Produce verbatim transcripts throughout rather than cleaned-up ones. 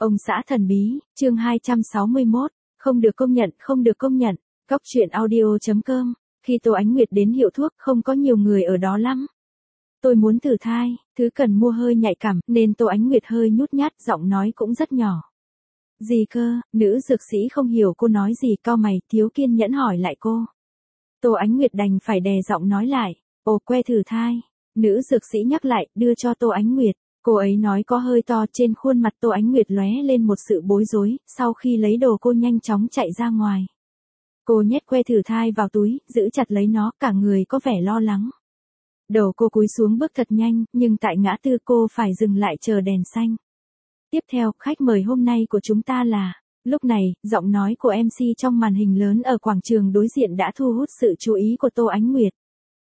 Ông xã thần bí, chương hai trăm sáu mươi mốt, không được công nhận, không được công nhận. Cóc truyện audio chấm com. Khi Tô Ánh Nguyệt đến hiệu thuốc, không có nhiều người ở đó lắm. Tôi muốn thử thai, thứ cần mua hơi nhạy cảm, nên Tô Ánh Nguyệt hơi nhút nhát, giọng nói cũng rất nhỏ. Gì cơ? Nữ dược sĩ không hiểu cô nói gì, cau mày, thiếu kiên nhẫn hỏi lại cô. Tô Ánh Nguyệt đành phải đè giọng nói lại. Ồ, que thử thai. Nữ dược sĩ nhắc lại, đưa cho Tô Ánh Nguyệt. Cô ấy nói có hơi to, trên khuôn mặt Tô Ánh Nguyệt lóe lên một sự bối rối, sau khi lấy đồ cô nhanh chóng chạy ra ngoài. Cô nhét que thử thai vào túi, giữ chặt lấy nó, cả người có vẻ lo lắng. Đầu cô cúi xuống bước thật nhanh, nhưng tại ngã tư cô phải dừng lại chờ đèn xanh. Tiếp theo, khách mời hôm nay của chúng ta là... Lúc này, giọng nói của em xê trong màn hình lớn ở quảng trường đối diện đã thu hút sự chú ý của Tô Ánh Nguyệt.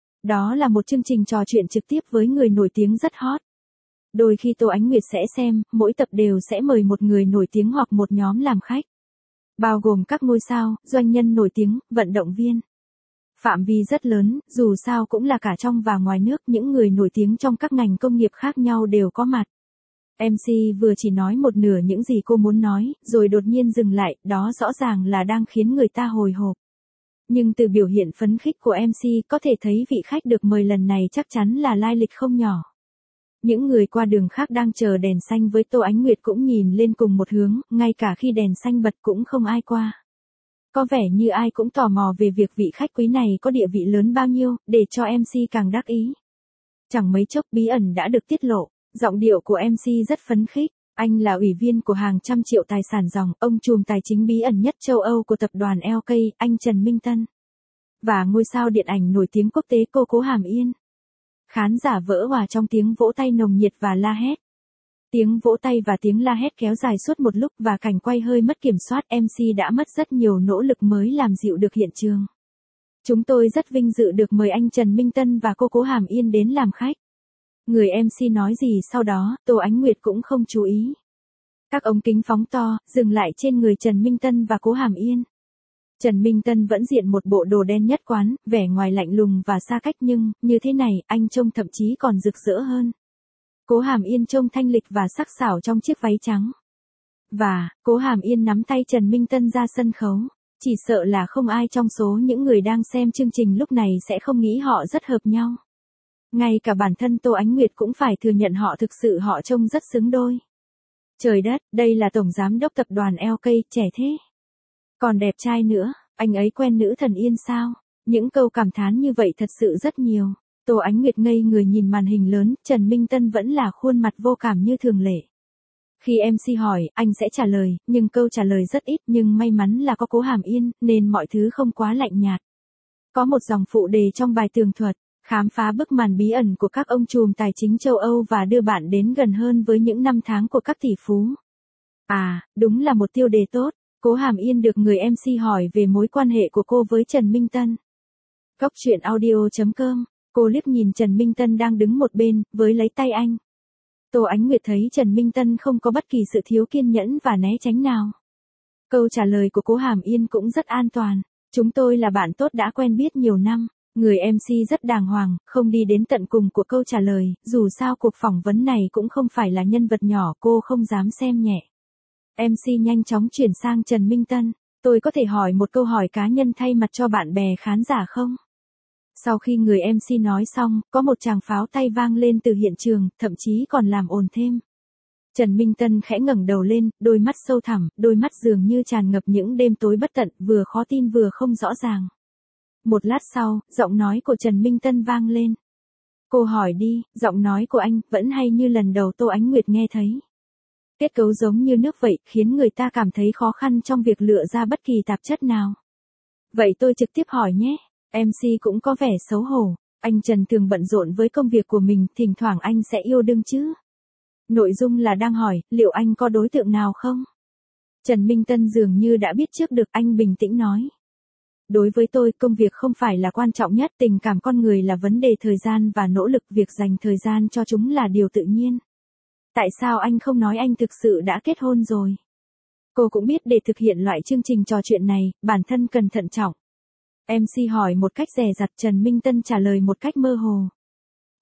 Đó là một chương trình trò chuyện trực tiếp với người nổi tiếng rất hot. Đôi khi Tô Ánh Nguyệt sẽ xem, mỗi tập đều sẽ mời một người nổi tiếng hoặc một nhóm làm khách. Bao gồm các ngôi sao, doanh nhân nổi tiếng, vận động viên. Phạm vi rất lớn, dù sao cũng là cả trong và ngoài nước, những người nổi tiếng trong các ngành công nghiệp khác nhau đều có mặt. em xê vừa chỉ nói một nửa những gì cô muốn nói, rồi đột nhiên dừng lại, đó rõ ràng là đang khiến người ta hồi hộp. Nhưng từ biểu hiện phấn khích của em xê có thể thấy vị khách được mời lần này chắc chắn là lai lịch không nhỏ. Những người qua đường khác đang chờ đèn xanh với Tô Ánh Nguyệt cũng nhìn lên cùng một hướng, ngay cả khi đèn xanh bật cũng không ai qua. Có vẻ như ai cũng tò mò về việc vị khách quý này có địa vị lớn bao nhiêu, để cho em xê càng đắc ý. Chẳng mấy chốc bí ẩn đã được tiết lộ, giọng điệu của em xê rất phấn khích. Anh là ủy viên của hàng trăm triệu tài sản ròng, ông trùm tài chính bí ẩn nhất châu Âu của tập đoàn lờ ca, anh Trần Minh Tân. Và ngôi sao điện ảnh nổi tiếng quốc tế cô Cố Hàm Yên. Khán giả vỡ òa trong tiếng vỗ tay nồng nhiệt và la hét. Tiếng vỗ tay và tiếng la hét kéo dài suốt một lúc và cảnh quay hơi mất kiểm soát, em xê đã mất rất nhiều nỗ lực mới làm dịu được hiện trường. Chúng tôi rất vinh dự được mời anh Trần Minh Tân và cô Cố Hàm Yên đến làm khách. Người em xê nói gì sau đó, Tô Ánh Nguyệt cũng không chú ý. Các ống kính phóng to, dừng lại trên người Trần Minh Tân và Cố Hàm Yên. Trần Minh Tân vẫn diện một bộ đồ đen nhất quán, vẻ ngoài lạnh lùng và xa cách nhưng, như thế này, anh trông thậm chí còn rực rỡ hơn. Cố Hàm Yên trông thanh lịch và sắc sảo trong chiếc váy trắng. Và, Cố Hàm Yên nắm tay Trần Minh Tân ra sân khấu. Chỉ sợ là không ai trong số những người đang xem chương trình lúc này sẽ không nghĩ họ rất hợp nhau. Ngay cả bản thân Tô Ánh Nguyệt cũng phải thừa nhận họ thực sự họ trông rất xứng đôi. Trời đất, đây là tổng giám đốc tập đoàn lờ ca, trẻ thế. Còn đẹp trai nữa, anh ấy quen nữ thần Yên sao? Những câu cảm thán như vậy thật sự rất nhiều. Tô Ánh Nguyệt ngây người nhìn màn hình lớn, Trần Minh Tân vẫn là khuôn mặt vô cảm như thường lệ. Khi em xê hỏi, anh sẽ trả lời, nhưng câu trả lời rất ít, nhưng may mắn là có Cố Hàm Yên, nên mọi thứ không quá lạnh nhạt. Có một dòng phụ đề trong bài tường thuật, khám phá bức màn bí ẩn của các ông trùm tài chính châu Âu và đưa bạn đến gần hơn với những năm tháng của các tỷ phú. À, đúng là một tiêu đề tốt. Cố Hàm Yên được người em xê hỏi về mối quan hệ của cô với Trần Minh Tân. Cóc truyện audio chấm com. Cô liếc nhìn Trần Minh Tân đang đứng một bên, với lấy tay anh. Tô Ánh Nguyệt thấy Trần Minh Tân không có bất kỳ sự thiếu kiên nhẫn và né tránh nào. Câu trả lời của Cố Hàm Yên cũng rất an toàn. Chúng tôi là bạn tốt đã quen biết nhiều năm. Người em xê rất đàng hoàng, không đi đến tận cùng của câu trả lời, dù sao cuộc phỏng vấn này cũng không phải là nhân vật nhỏ, cô không dám xem nhẹ. em xê nhanh chóng chuyển sang Trần Minh Tân. Tôi có thể hỏi một câu hỏi cá nhân thay mặt cho bạn bè khán giả không? Sau khi người em xê nói xong, có một tràng pháo tay vang lên từ hiện trường, thậm chí còn làm ồn thêm. Trần Minh Tân khẽ ngẩng đầu lên, đôi mắt sâu thẳm, đôi mắt dường như tràn ngập những đêm tối bất tận, vừa khó tin vừa không rõ ràng. Một lát sau, giọng nói của Trần Minh Tân vang lên. Cô hỏi đi, giọng nói của anh vẫn hay như lần đầu Tô Ánh Nguyệt nghe thấy. Kết cấu giống như nước vậy, khiến người ta cảm thấy khó khăn trong việc lựa ra bất kỳ tạp chất nào. Vậy tôi trực tiếp hỏi nhé. em xê cũng có vẻ xấu hổ. Anh Trần thường bận rộn với công việc của mình, thỉnh thoảng anh sẽ yêu đương chứ. Nội dung là đang hỏi, liệu anh có đối tượng nào không? Trần Minh Tân dường như đã biết trước được, anh bình tĩnh nói. Đối với tôi, công việc không phải là quan trọng nhất, tình cảm con người là vấn đề thời gian và nỗ lực, việc dành thời gian cho chúng là điều tự nhiên. Tại sao anh không nói anh thực sự đã kết hôn rồi? Cô cũng biết để thực hiện loại chương trình trò chuyện này, bản thân cần thận trọng. em xê hỏi một cách dè dặt, Trần Minh Tân trả lời một cách mơ hồ.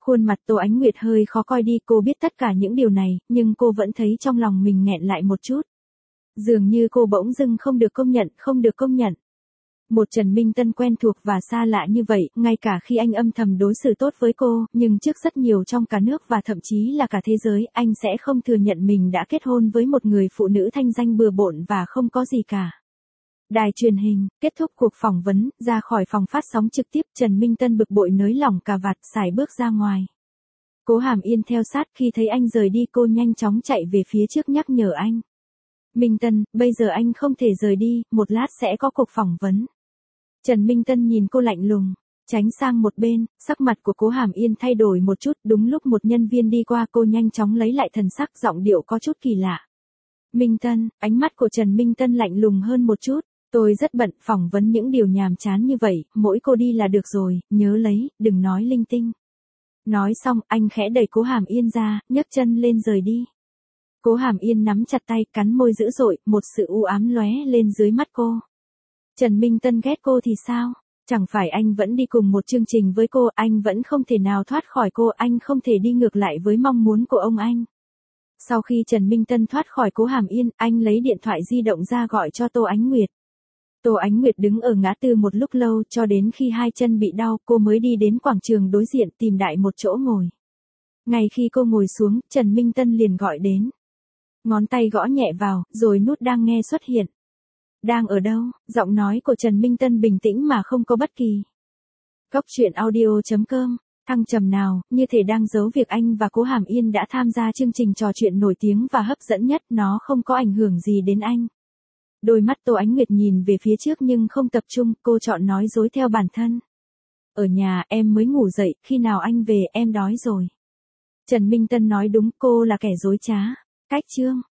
Khuôn mặt Tô Ánh Nguyệt hơi khó coi đi, cô biết tất cả những điều này, nhưng cô vẫn thấy trong lòng mình nghẹn lại một chút. Dường như cô bỗng dưng không được công nhận, không được công nhận. Một Trần Minh Tân quen thuộc và xa lạ như vậy, ngay cả khi anh âm thầm đối xử tốt với cô, nhưng trước rất nhiều trong cả nước và thậm chí là cả thế giới, anh sẽ không thừa nhận mình đã kết hôn với một người phụ nữ thanh danh bừa bộn và không có gì cả. Đài truyền hình, kết thúc cuộc phỏng vấn, ra khỏi phòng phát sóng trực tiếp, Trần Minh Tân bực bội nới lỏng cà vạt, sải bước ra ngoài. Cố Hàm Yên theo sát, khi thấy anh rời đi cô nhanh chóng chạy về phía trước nhắc nhở anh. Minh Tân, bây giờ anh không thể rời đi, một lát sẽ có cuộc phỏng vấn. Trần Minh Tân nhìn cô lạnh lùng, tránh sang một bên, sắc mặt của Cố Hàm Yên thay đổi một chút, đúng lúc một nhân viên đi qua cô nhanh chóng lấy lại thần sắc, giọng điệu có chút kỳ lạ. Minh Tân, ánh mắt của Trần Minh Tân lạnh lùng hơn một chút, tôi rất bận, phỏng vấn những điều nhàm chán như vậy, mỗi cô đi là được rồi, nhớ lấy, đừng nói linh tinh. Nói xong, anh khẽ đẩy Cố Hàm Yên ra, nhấc chân lên rời đi. Cố Hàm Yên nắm chặt tay, cắn môi dữ dội, một sự u ám lóe lên dưới mắt cô. Trần Minh Tân ghét cô thì sao? Chẳng phải anh vẫn đi cùng một chương trình với cô, anh vẫn không thể nào thoát khỏi cô, anh không thể đi ngược lại với mong muốn của ông anh. Sau khi Trần Minh Tân thoát khỏi Cố Hàm Yên, anh lấy điện thoại di động ra gọi cho Tô Ánh Nguyệt. Tô Ánh Nguyệt đứng ở ngã tư một lúc lâu, cho đến khi hai chân bị đau, cô mới đi đến quảng trường đối diện tìm đại một chỗ ngồi. Ngay khi cô ngồi xuống, Trần Minh Tân liền gọi đến. Ngón tay gõ nhẹ vào, rồi nút đang nghe xuất hiện. Đang ở đâu? Giọng nói của Trần Minh Tân bình tĩnh mà không có bất kỳ. Cốc truyện audio chấm com, thăng trầm nào, như thể đang giấu việc anh và Cố Hàm Yên đã tham gia chương trình trò chuyện nổi tiếng và hấp dẫn nhất, nó không có ảnh hưởng gì đến anh. Đôi mắt Tô Ánh Nguyệt nhìn về phía trước nhưng không tập trung, cô chọn nói dối theo bản thân. Ở nhà, em mới ngủ dậy, khi nào anh về, em đói rồi. Trần Minh Tân nói đúng, cô là kẻ dối trá. Cách chương.